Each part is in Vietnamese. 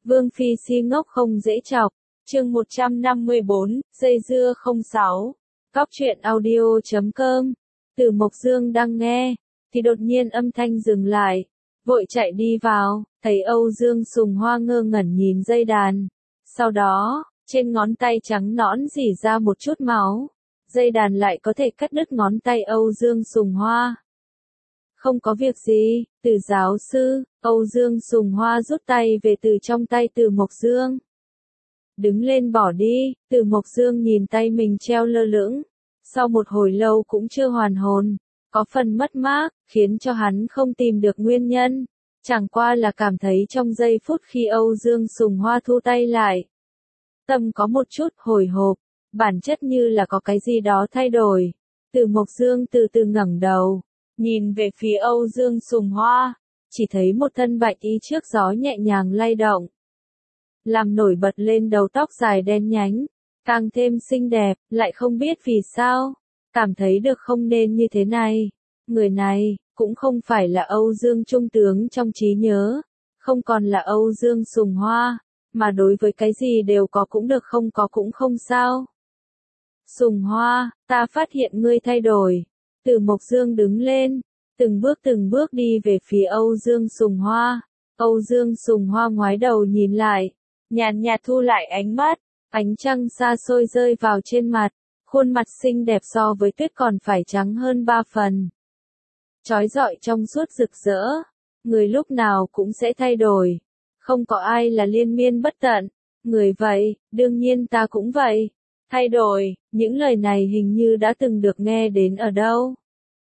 Vương Phi si ngốc không dễ chọc. Chương 154, dây dưa 06. Cóc truyện audio.com. Từ Mộc Dương đang nghe, thì đột nhiên âm thanh dừng lại, vội chạy đi vào, thấy Âu Dương Sùng Hoa ngơ ngẩn nhìn dây đàn. Sau đó, trên ngón tay trắng nõn rỉ ra một chút máu, dây đàn lại có thể cắt đứt ngón tay Âu Dương Sùng Hoa. Không có việc gì, Từ giáo sư. Âu Dương Sùng Hoa rút tay về từ trong tay Từ Mộc Dương. Đứng lên bỏ đi. Từ Mộc Dương nhìn tay mình treo lơ lửng, sau một hồi lâu cũng chưa hoàn hồn, có phần mất mát, khiến cho hắn không tìm được nguyên nhân. Chẳng qua là cảm thấy trong giây phút khi Âu Dương Sùng Hoa thu tay lại, tâm có một chút hồi hộp, bản chất như là có cái gì đó thay đổi. Từ Mộc Dương từ từ ngẩng đầu, nhìn về phía Âu Dương Sùng Hoa, chỉ thấy một thân bạch y trước gió nhẹ nhàng lay động, làm nổi bật lên đầu tóc dài đen nhánh, càng thêm xinh đẹp, lại không biết vì sao, cảm thấy được không nên như thế này. Người này, cũng không phải là Âu Dương Trung tướng trong trí nhớ, không còn là Âu Dương Sùng Hoa, mà đối với cái gì đều có cũng được không có cũng không sao. Sùng Hoa, ta phát hiện ngươi thay đổi. Từ Mộc Dương đứng lên, từng bước đi về phía Âu Dương Sùng Hoa. Âu Dương Sùng Hoa ngoái đầu nhìn lại, nhàn nhạt thu lại ánh mắt, ánh trăng xa xôi rơi vào trên mặt, khuôn mặt xinh đẹp so với tuyết còn phải trắng hơn 3 phần. Chói rọi trong suốt rực rỡ, người lúc nào cũng sẽ thay đổi, không có ai là liên miên bất tận, người vậy, đương nhiên ta cũng vậy. Thay đổi, những lời này hình như đã từng được nghe đến ở đâu.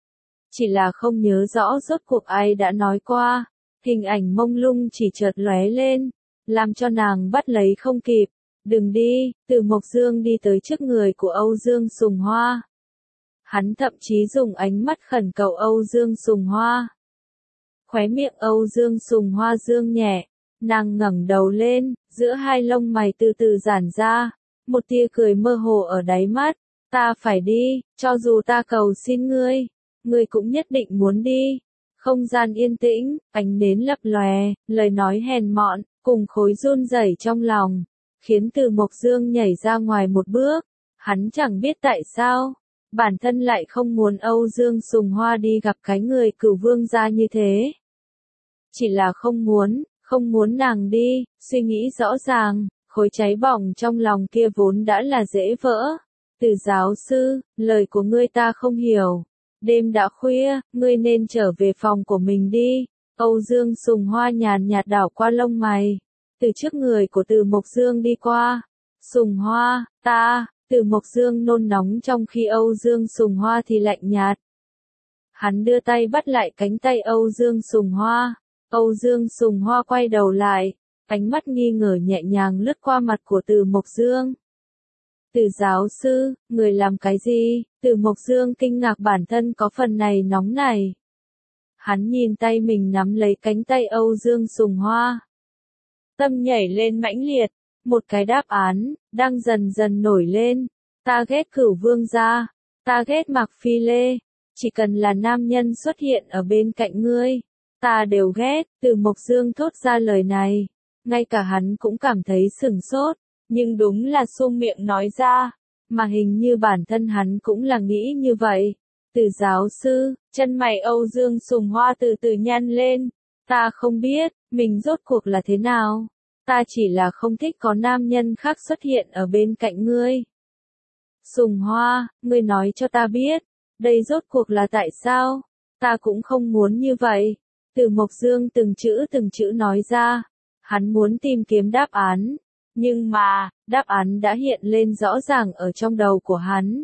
Chỉ là không nhớ rõ rốt cuộc ai đã nói qua, hình ảnh mông lung chỉ chợt lóe lên, làm cho nàng bắt lấy không kịp. Đừng đi. Từ Mộc Dương đi tới trước người của Âu Dương Sùng Hoa. Hắn thậm chí dùng ánh mắt khẩn cầu Âu Dương Sùng Hoa. Khóe miệng Âu Dương Sùng Hoa dương nhẹ, nàng ngẩng đầu lên, giữa hai lông mày từ từ giãn ra, một tia cười mơ hồ ở đáy mắt. Ta phải đi, cho dù ta cầu xin ngươi cũng nhất định muốn đi. Không gian yên tĩnh, ánh nến lập lòe, lời nói hèn mọn, cùng khối run rẩy trong lòng, khiến Từ Mộc Dương nhảy ra ngoài một bước. Hắn chẳng biết tại sao, bản thân lại không muốn Âu Dương Sùng Hoa đi gặp cái người cửu vương gia như thế. Chỉ là không muốn nàng đi, suy nghĩ rõ ràng, khối cháy bỏng trong lòng kia vốn đã là dễ vỡ. Từ giáo sư, lời của ngươi ta không hiểu. Đêm đã khuya, ngươi nên trở về phòng của mình đi. Âu Dương Sùng Hoa nhàn nhạt đảo qua lông mày, từ trước người của Từ Mộc Dương đi qua. Sùng Hoa, ta. Từ Mộc Dương nôn nóng trong khi Âu Dương Sùng Hoa thì lạnh nhạt. Hắn đưa tay bắt lại cánh tay Âu Dương Sùng Hoa. Âu Dương Sùng Hoa quay đầu lại, ánh mắt nghi ngờ nhẹ nhàng lướt qua mặt của Từ Mộc Dương. Từ giáo sư, người làm cái gì? Từ Mộc Dương kinh ngạc bản thân có phần này nóng này. Hắn nhìn tay mình nắm lấy cánh tay Âu Dương Sùng Hoa. Tâm nhảy lên mãnh liệt, một cái đáp án, đang dần dần nổi lên. Ta ghét Cửu Vương gia, ta ghét Mạc Phi Lê, chỉ cần là nam nhân xuất hiện ở bên cạnh ngươi, ta đều ghét. Từ Mộc Dương thốt ra lời này, ngay cả hắn cũng cảm thấy sửng sốt, nhưng đúng là sum miệng nói ra, mà hình như bản thân hắn cũng là nghĩ như vậy. Từ giáo sư, chân mày Âu Dương Sùng Hoa từ từ nhăn lên, ta không biết, mình rốt cuộc là thế nào, ta chỉ là không thích có nam nhân khác xuất hiện ở bên cạnh ngươi. Sùng Hoa, ngươi nói cho ta biết, đây rốt cuộc là tại sao, ta cũng không muốn như vậy. Từ Mộc Dương từng chữ nói ra, hắn muốn tìm kiếm đáp án, nhưng mà, đáp án đã hiện lên rõ ràng ở trong đầu của hắn.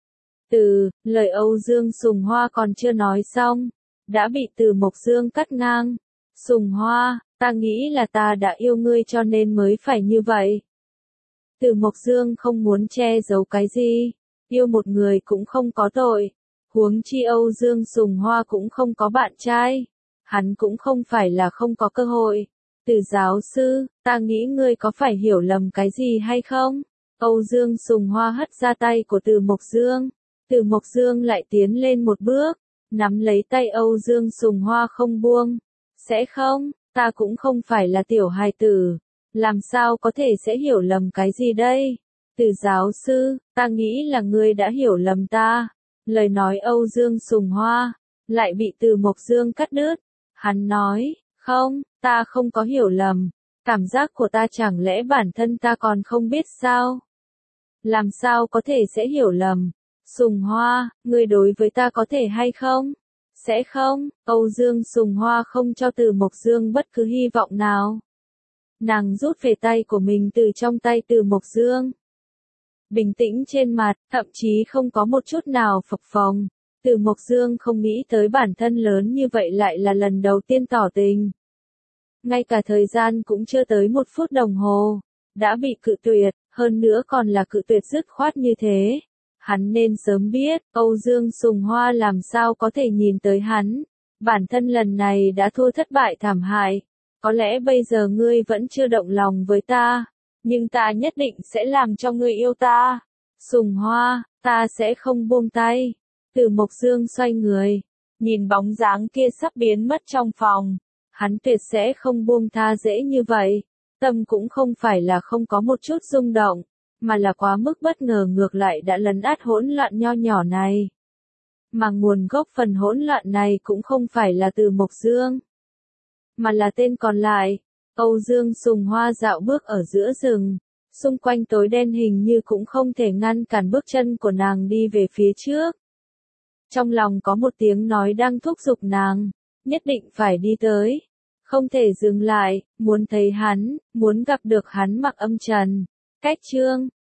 Lời Âu Dương Sùng Hoa còn chưa nói xong, đã bị Từ Mộc Dương cắt ngang. Sùng Hoa, ta nghĩ là ta đã yêu ngươi cho nên mới phải như vậy. Từ Mộc Dương không muốn che giấu cái gì, yêu một người cũng không có tội, huống chi Âu Dương Sùng Hoa cũng không có bạn trai, hắn cũng không phải là không có cơ hội. Từ giáo sư, ta nghĩ ngươi có phải hiểu lầm cái gì hay không? Âu Dương Sùng Hoa hất ra tay của Từ Mộc Dương. Từ Mộc Dương lại tiến lên một bước, nắm lấy tay Âu Dương Sùng Hoa không buông. Sẽ không, ta cũng không phải là tiểu hài tử. Làm sao có thể sẽ hiểu lầm cái gì đây? Từ giáo sư, ta nghĩ là ngươi đã hiểu lầm ta. Lời nói Âu Dương Sùng Hoa, lại bị Từ Mộc Dương cắt đứt. Hắn nói, không, ta không có hiểu lầm. Cảm giác của ta chẳng lẽ bản thân ta còn không biết sao? Làm sao có thể sẽ hiểu lầm? Sùng Hoa, ngươi đối với ta có thể hay không? Sẽ không, Âu Dương Sùng Hoa không cho Từ Mộc Dương bất cứ hy vọng nào. Nàng rút về tay của mình từ trong tay Từ Mộc Dương. Bình tĩnh trên mặt, thậm chí không có một chút nào phập phồng. Từ Mộc Dương không nghĩ tới bản thân lớn như vậy lại là lần đầu tiên tỏ tình. Ngay cả thời gian cũng chưa tới 1 phút đồng hồ, đã bị cự tuyệt, hơn nữa còn là cự tuyệt dứt khoát như thế. Hắn nên sớm biết, Âu Dương Sùng Hoa làm sao có thể nhìn tới hắn. Bản thân lần này đã thua thất bại thảm hại. Có lẽ bây giờ ngươi vẫn chưa động lòng với ta, nhưng ta nhất định sẽ làm cho ngươi yêu ta. Sùng Hoa, ta sẽ không buông tay. Từ Mộc Dương xoay người, nhìn bóng dáng kia sắp biến mất trong phòng. Hắn tuyệt sẽ không buông tha dễ như vậy. Tâm cũng không phải là không có một chút rung động, mà là quá mức bất ngờ ngược lại đã lấn át hỗn loạn nho nhỏ này. Mà nguồn gốc phần hỗn loạn này cũng không phải là Từ Mộc Dương, mà là tên còn lại. Âu Dương Sùng Hoa dạo bước ở giữa rừng, xung quanh tối đen hình như cũng không thể ngăn cản bước chân của nàng đi về phía trước. Trong lòng có một tiếng nói đang thúc giục nàng, nhất định phải đi tới, không thể dừng lại, muốn thấy hắn, muốn gặp được hắn Mặc Âm Trần. Cách chương